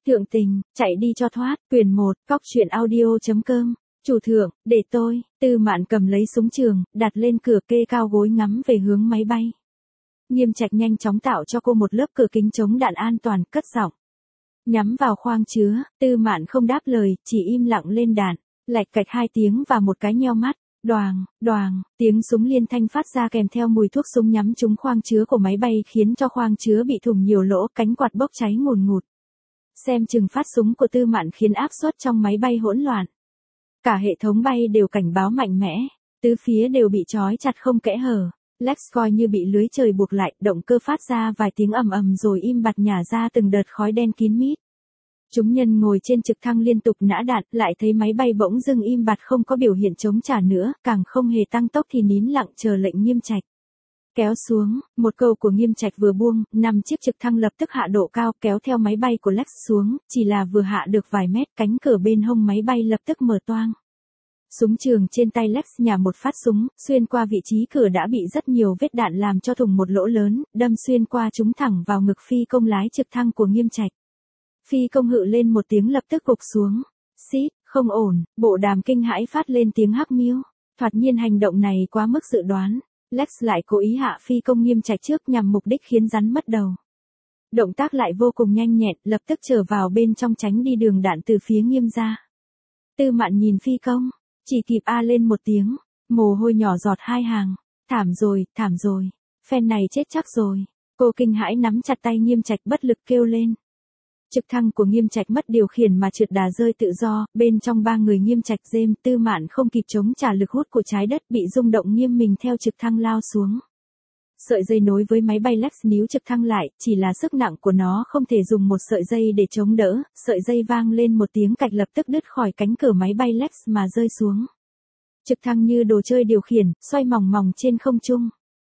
Thượng tình, chạy đi cho thoát, quyển 1, cóc truyện audio.com, chủ thượng, để tôi, Tư Mạn cầm lấy súng trường, đặt lên cửa kê cao gối ngắm về hướng máy bay. Nghiêm Trạch nhanh chóng tạo cho cô một lớp cửa kính chống đạn an toàn, cất giọng. Nhắm vào khoang chứa, Tư Mạn không đáp lời, chỉ im lặng lên đạn, lạch cạch 2 tiếng và một cái nheo mắt. Đoàng, đoàng, tiếng súng liên thanh phát ra kèm theo mùi thuốc súng nhắm trúng khoang chứa của máy bay khiến cho khoang chứa bị thủng nhiều lỗ, cánh quạt bốc cháy ngùn ngụt. Xem chừng phát súng của Tư Mạn khiến áp suất trong máy bay hỗn loạn. Cả hệ thống bay đều cảnh báo mạnh mẽ, tứ phía đều bị trói chặt không kẽ hở. Lex coi như bị lưới trời buộc lại, động cơ phát ra vài tiếng ầm ầm rồi im bặt nhả ra từng đợt khói đen kín mít. Chúng nhân ngồi trên trực thăng liên tục nã đạn, lại thấy máy bay bỗng dưng im bặt không có biểu hiện chống trả nữa, càng không hề tăng tốc thì nín lặng chờ lệnh Nghiêm Trạch. Kéo xuống, một câu của Nghiêm Trạch vừa buông, 5 chiếc trực thăng lập tức hạ độ cao kéo theo máy bay của Lex xuống, chỉ là vừa hạ được vài mét, cánh cửa bên hông máy bay lập tức mở toang. Súng trường trên tay Lex nhả một phát súng, xuyên qua vị trí cửa đã bị rất nhiều vết đạn làm cho thủng một lỗ lớn, đâm xuyên qua trúng thẳng vào ngực phi công lái trực thăng của Nghiêm Trạch. Phi công hự lên một tiếng lập tức gục xuống. Xít, không ổn, bộ đàm kinh hãi phát lên tiếng hắc miêu. Thoạt nhiên hành động này quá mức dự đoán. Lex lại cố ý hạ phi công Nghiêm Trạch trước nhằm mục đích khiến rắn mất đầu. Động tác lại vô cùng nhanh nhẹn, lập tức trở vào bên trong tránh đi đường đạn từ phía Nghiêm ra. Tư Mạn nhìn phi công, chỉ kịp a lên một tiếng, mồ hôi nhỏ giọt 2 hàng. Thảm rồi, phen này chết chắc rồi. Cô kinh hãi nắm chặt tay Nghiêm Trạch bất lực kêu lên. Trực thăng của Nghiêm Trạch mất điều khiển mà trượt đà rơi tự do, bên trong 3 người Nghiêm Trạch, James, Tư Mạn không kịp chống trả lực hút của trái đất bị rung động nghiêng mình theo trực thăng lao xuống. Sợi dây nối với máy bay Lex níu trực thăng lại, chỉ là sức nặng của nó không thể dùng một sợi dây để chống đỡ, sợi dây vang lên một tiếng cạch lập tức đứt khỏi cánh cửa máy bay Lex mà rơi xuống. Trực thăng như đồ chơi điều khiển, xoay mòng mòng trên không trung.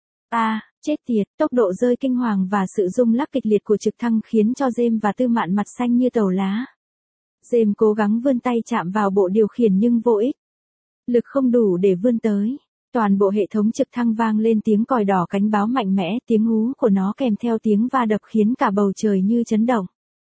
Chết tiệt, tốc độ rơi kinh hoàng và sự rung lắc kịch liệt của trực thăng khiến cho James và Tư Mạn mặt xanh như tàu lá. James cố gắng vươn tay chạm vào bộ điều khiển nhưng vô ích. Lực không đủ để vươn tới. Toàn bộ hệ thống trực thăng vang lên tiếng còi đỏ cảnh báo mạnh mẽ, tiếng hú của nó kèm theo tiếng va đập khiến cả bầu trời như chấn động.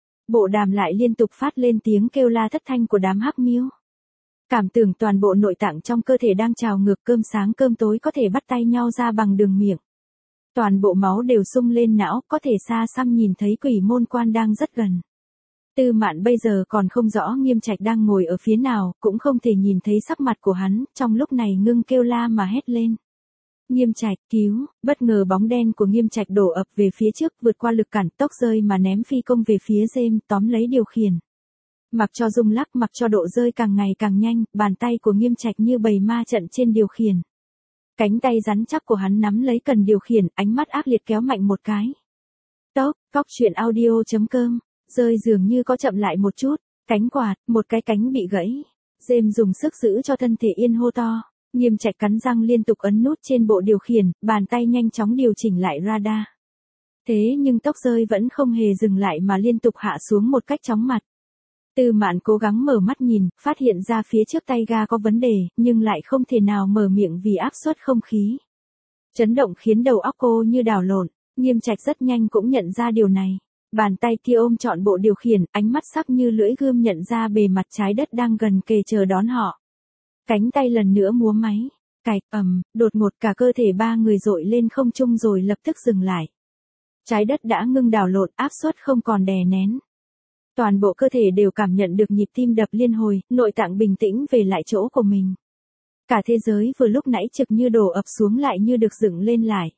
Bộ đàm lại liên tục phát lên tiếng kêu la thất thanh của đám hắc miêu. Cảm tưởng toàn bộ nội tạng trong cơ thể đang trào ngược, cơm sáng cơm tối có thể bắt tay nhau ra bằng đường miệng. Toàn bộ máu đều sung lên não, có thể xa xăm nhìn thấy Quỷ Môn Quan đang rất gần. Tư Mạn bây giờ còn không rõ Nghiêm Trạch đang ngồi ở phía nào, cũng không thể nhìn thấy sắc mặt của hắn, trong lúc này ngưng kêu la mà hét lên. Nghiêm Trạch, cứu, bất ngờ bóng đen của Nghiêm Trạch đổ ập về phía trước, vượt qua lực cản tốc rơi mà ném phi công về phía James, tóm lấy điều khiển. Mặc cho rung lắc, mặc cho độ rơi càng ngày càng nhanh, bàn tay của Nghiêm Trạch như bầy ma trận trên điều khiển. Cánh tay rắn chắc của hắn nắm lấy cần điều khiển, ánh mắt ác liệt kéo mạnh một cái. Tốc, cóc truyện audio.com, rơi dường như có chậm lại một chút, cánh quạt, một cái cánh bị gãy. James dùng sức giữ cho thân thể yên hô to, Nghiêm Trạch cắn răng liên tục ấn nút trên bộ điều khiển, bàn tay nhanh chóng điều chỉnh lại radar. Thế nhưng tốc rơi vẫn không hề dừng lại mà liên tục hạ xuống một cách chóng mặt. Tư Mạn cố gắng mở mắt nhìn, phát hiện ra phía trước tay ga có vấn đề, nhưng lại không thể nào mở miệng vì áp suất không khí. Chấn động khiến đầu óc cô như đảo lộn, Nghiêm Trạch rất nhanh cũng nhận ra điều này. Bàn tay kia ôm trọn bộ điều khiển, ánh mắt sắc như lưỡi gươm nhận ra bề mặt trái đất đang gần kề chờ đón họ. Cánh tay lần nữa múa máy, cạch đột ngột cả cơ thể 3 người dội lên không trung rồi lập tức dừng lại. Trái đất đã ngưng đảo lộn, áp suất không còn đè nén. Toàn bộ cơ thể đều cảm nhận được nhịp tim đập liên hồi, nội tạng bình tĩnh về lại chỗ của mình. Cả thế giới vừa lúc nãy trực như đổ ập xuống lại như được dựng lên lại.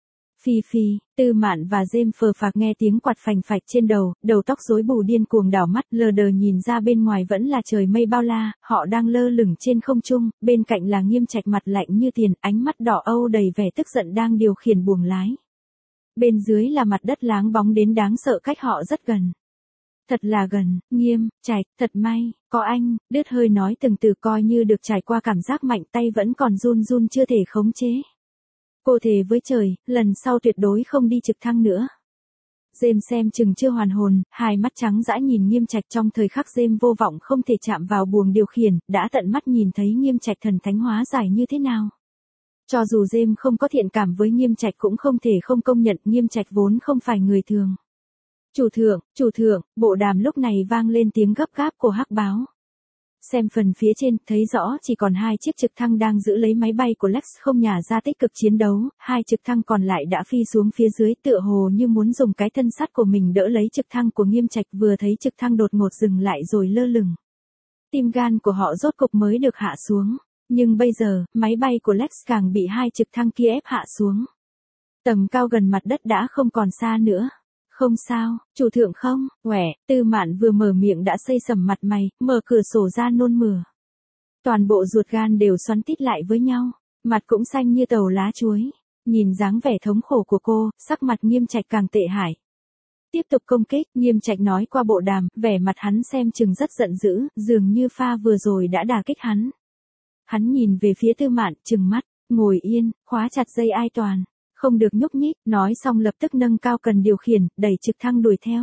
Phi, Tư Mạn và James phờ phạc nghe tiếng quạt phành phạch trên đầu, đầu tóc rối bù điên cuồng đảo mắt lờ đờ nhìn ra bên ngoài vẫn là trời mây bao la, họ đang lơ lửng trên không trung, bên cạnh là Nghiêm Trạch mặt lạnh như tiền, ánh mắt đỏ âu đầy vẻ tức giận đang điều khiển buồng lái. Bên dưới là mặt đất láng bóng đến đáng sợ cách họ rất gần. Thật là gần, Nghiêm Trạch, thật may, có anh, đứt hơi nói từng từ coi như được trải qua cảm giác mạnh tay vẫn còn run chưa thể khống chế. Cô thề với trời, lần sau tuyệt đối không đi trực thăng nữa. James xem chừng chưa hoàn hồn, hai mắt trắng dã nhìn Nghiêm Trạch trong thời khắc James vô vọng không thể chạm vào buồng điều khiển, đã tận mắt nhìn thấy Nghiêm Trạch thần thánh hóa giải như thế nào. Cho dù James không có thiện cảm với Nghiêm Trạch cũng không thể không công nhận Nghiêm Trạch vốn không phải người thường. Chủ thượng, bộ đàm lúc này vang lên tiếng gấp gáp của hắc báo. Xem phần phía trên, thấy rõ chỉ còn 2 chiếc trực thăng đang giữ lấy máy bay của Lex không nhả ra tích cực chiến đấu, 2 trực thăng còn lại đã phi xuống phía dưới tựa hồ như muốn dùng cái thân sắt của mình đỡ lấy trực thăng của Nghiêm Trạch, vừa thấy trực thăng đột ngột dừng lại rồi lơ lửng. Tim gan của họ rốt cục mới được hạ xuống, nhưng bây giờ, máy bay của Lex càng bị 2 trực thăng kia ép hạ xuống. Tầm cao gần mặt đất đã không còn xa nữa. Không sao, chủ thượng không, Tư Mạn vừa mở miệng đã xây sẩm mặt mày, mở cửa sổ ra nôn mửa. Toàn bộ ruột gan đều xoắn tít lại với nhau, mặt cũng xanh như tàu lá chuối. Nhìn dáng vẻ thống khổ của cô, sắc mặt Nghiêm Trạch càng tệ hại. Tiếp tục công kích, Nghiêm Trạch nói qua bộ đàm, vẻ mặt hắn xem chừng rất giận dữ, dường như pha vừa rồi đã đả kích hắn. Hắn nhìn về phía Tư Mạn, trừng mắt, ngồi yên, khóa chặt dây an toàn. Không được nhúc nhích, nói xong lập tức nâng cao cần điều khiển, đẩy trực thăng đuổi theo.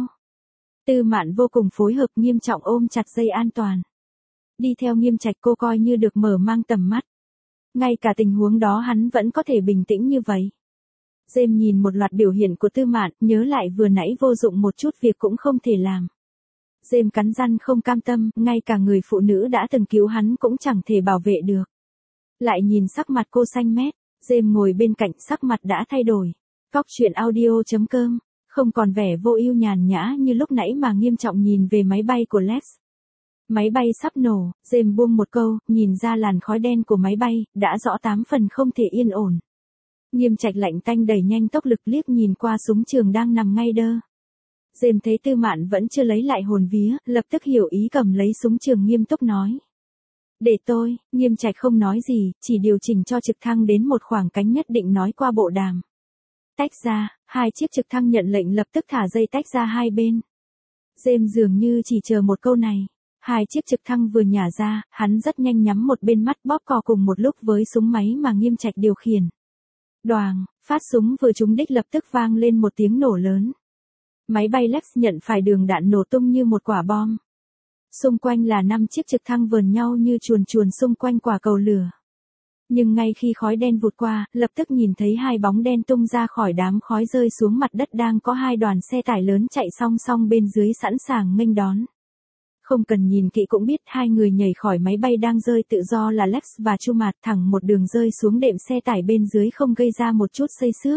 Tư Mạn vô cùng phối hợp, nghiêm trọng ôm chặt dây an toàn. Đi theo Nghiêm Trạch cô coi như được mở mang tầm mắt. Ngay cả tình huống đó hắn vẫn có thể bình tĩnh như vậy. James nhìn một loạt biểu hiện của Tư Mạn, nhớ lại vừa nãy vô dụng một chút việc cũng không thể làm. James cắn răng không cam tâm, ngay cả người phụ nữ đã từng cứu hắn cũng chẳng thể bảo vệ được. Lại nhìn sắc mặt cô xanh mét. James ngồi bên cạnh sắc mặt đã thay đổi. Góc chuyện audio.com, không còn vẻ vô ưu nhàn nhã như lúc nãy mà nghiêm trọng nhìn về máy bay của Lex. Máy bay sắp nổ, James buông một câu, nhìn ra làn khói đen của máy bay, đã rõ 8 phần không thể yên ổn. Nghiêm Trạch lạnh tanh đẩy nhanh tốc lực liếc nhìn qua súng trường đang nằm ngay đơ. James thấy Tư Mạn vẫn chưa lấy lại hồn vía, lập tức hiểu ý cầm lấy súng trường nghiêm túc nói. Để tôi, Nghiêm Trạch không nói gì, chỉ điều chỉnh cho trực thăng đến một khoảng cánh nhất định nói qua bộ đàm. Tách ra, 2 chiếc trực thăng nhận lệnh lập tức thả dây tách ra hai bên. James dường như chỉ chờ một câu này. 2 chiếc trực thăng vừa nhả ra, hắn rất nhanh nhắm một bên mắt bóp cò cùng một lúc với súng máy mà Nghiêm Trạch điều khiển. Đoàng, phát súng vừa trúng đích lập tức vang lên một tiếng nổ lớn. Máy bay Lex nhận phải đường đạn nổ tung như một quả bom. Xung quanh là 5 chiếc trực thăng vờn nhau như chuồn chuồn xung quanh quả cầu lửa. Nhưng ngay khi khói đen vụt qua, lập tức nhìn thấy 2 bóng đen tung ra khỏi đám khói rơi xuống mặt đất, đang có 2 đoàn xe tải lớn chạy song song bên dưới sẵn sàng nghênh đón. Không cần nhìn kỹ cũng biết 2 người nhảy khỏi máy bay đang rơi tự do là Lex và Chu Mạt, thẳng một đường rơi xuống đệm xe tải bên dưới không gây ra một chút xây xước.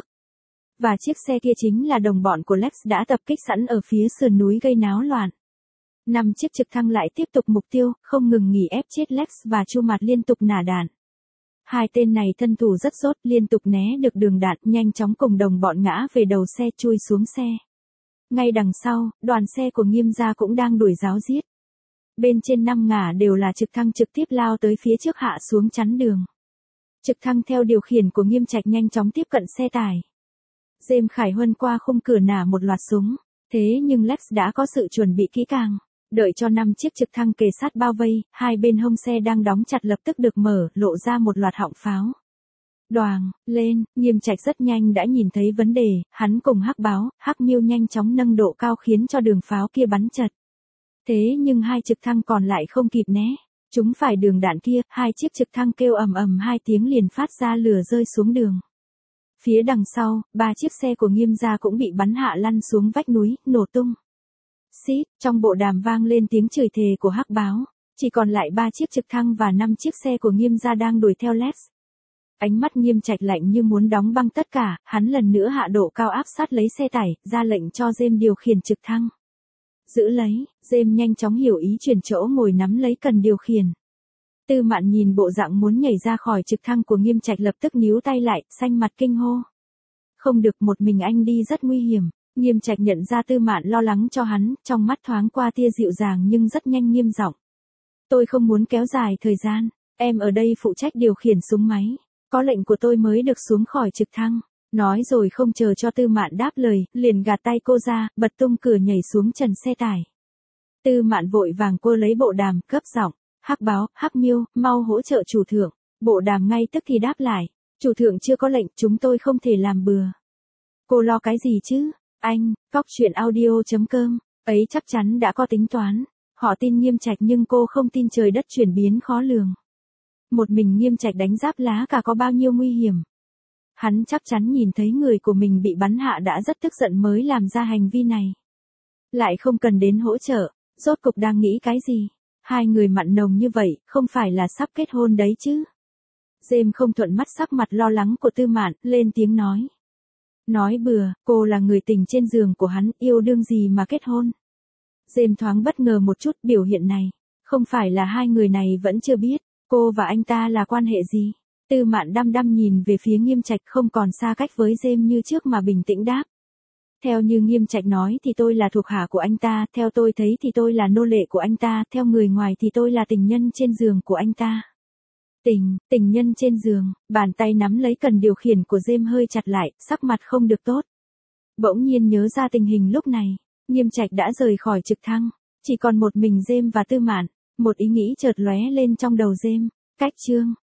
Và chiếc xe kia chính là đồng bọn của Lex đã tập kích sẵn ở phía sườn núi gây náo loạn. 5 chiếc trực thăng lại tiếp tục mục tiêu, không ngừng nghỉ ép chết Lex và Chu Mạt liên tục nã đạn. 2 tên này thân thủ rất dốt, liên tục né được đường đạn, nhanh chóng cùng đồng bọn ngã về đầu xe chui xuống xe. Ngay đằng sau, đoàn xe của Nghiêm gia cũng đang đuổi ráo giết. Bên trên 5 ngả đều là trực thăng trực tiếp lao tới phía trước hạ xuống chắn đường. Trực thăng theo điều khiển của Nghiêm Trạch nhanh chóng tiếp cận xe tải. James Khải Huân qua khung cửa nã một loạt súng, thế nhưng Lex đã có sự chuẩn bị kỹ càng. Đợi cho 5 chiếc trực thăng kề sát bao vây, 2 bên hông xe đang đóng chặt lập tức được mở, lộ ra một loạt họng pháo. Đoàng, lên, Nghiêm Trạch rất nhanh đã nhìn thấy vấn đề, hắn cùng Hắc Báo, Hắc Miêu nhanh chóng nâng độ cao khiến cho đường pháo kia bắn chật. Thế nhưng 2 trực thăng còn lại không kịp né, chúng phải đường đạn kia, 2 chiếc trực thăng kêu ầm ầm 2 tiếng liền phát ra lửa rơi xuống đường. Phía đằng sau, 3 chiếc xe của Nghiêm gia cũng bị bắn hạ lăn xuống vách núi, nổ tung. Xít, trong bộ đàm vang lên tiếng chửi thề của Hắc Báo, chỉ còn lại 3 chiếc trực thăng và 5 chiếc xe của Nghiêm gia đang đuổi theo Lex. Ánh mắt Nghiêm Trạch lạnh như muốn đóng băng tất cả, hắn lần nữa hạ độ cao áp sát lấy xe tải, ra lệnh cho James điều khiển trực thăng. Giữ lấy, James nhanh chóng hiểu ý chuyển chỗ ngồi nắm lấy cần điều khiển. Tư Mạn nhìn bộ dạng muốn nhảy ra khỏi trực thăng của Nghiêm Trạch lập tức níu tay lại, xanh mặt kinh hô. Không được, một mình anh đi rất nguy hiểm. Nghiêm Trạch nhận ra Tư Mạn lo lắng cho hắn, trong mắt thoáng qua tia dịu dàng nhưng rất nhanh nghiêm giọng. Tôi không muốn kéo dài thời gian, em ở đây phụ trách điều khiển súng máy. Có lệnh của tôi mới được xuống khỏi trực thăng. Nói rồi không chờ cho Tư Mạn đáp lời, liền gạt tay cô ra, bật tung cửa nhảy xuống trần xe tải. Tư Mạn vội vàng cô lấy bộ đàm, gấp giọng. Hắc Báo, Hắc Miêu, mau hỗ trợ chủ thượng. Bộ đàm ngay tức thì đáp lại. Chủ thượng chưa có lệnh, chúng tôi không thể làm bừa. Cô lo cái gì chứ? Anh, góc chuyện audio.com, ấy chắc chắn đã có tính toán. Họ tin Nghiêm Trạch nhưng cô không tin trời đất chuyển biến khó lường. Một mình Nghiêm Trạch đánh giáp lá cả có bao nhiêu nguy hiểm. Hắn chắc chắn nhìn thấy người của mình bị bắn hạ đã rất tức giận mới làm ra hành vi này. lại không cần đến hỗ trợ, rốt cục đang nghĩ cái gì? Hai người mặn nồng như vậy, không phải là sắp kết hôn đấy chứ? Dêm không thuận mắt sắc mặt lo lắng của Tư Mạn, lên tiếng nói. Nói bừa, cô là người tình trên giường của hắn, yêu đương gì mà kết hôn? Dêm thoáng bất ngờ một chút, biểu hiện này. Không phải là hai người này vẫn chưa biết, cô và anh ta là quan hệ gì? Tư Mạn đăm đăm nhìn về phía Nghiêm Trạch, không còn xa cách với Dêm như trước mà bình tĩnh đáp. Theo như Nghiêm Trạch nói thì tôi là thuộc hạ của anh ta, theo tôi thấy thì tôi là nô lệ của anh ta, theo người ngoài thì tôi là tình nhân trên giường của anh ta. Tình nhân trên giường, bàn tay nắm lấy cần điều khiển của Dêm hơi chặt lại, sắc mặt không được tốt. Bỗng nhiên nhớ ra tình hình lúc này, Nghiêm Trạch đã rời khỏi trực thăng, chỉ còn một mình Dêm và Tư Mạn, một ý nghĩ chợt lóe lên trong đầu Dêm, cách chương.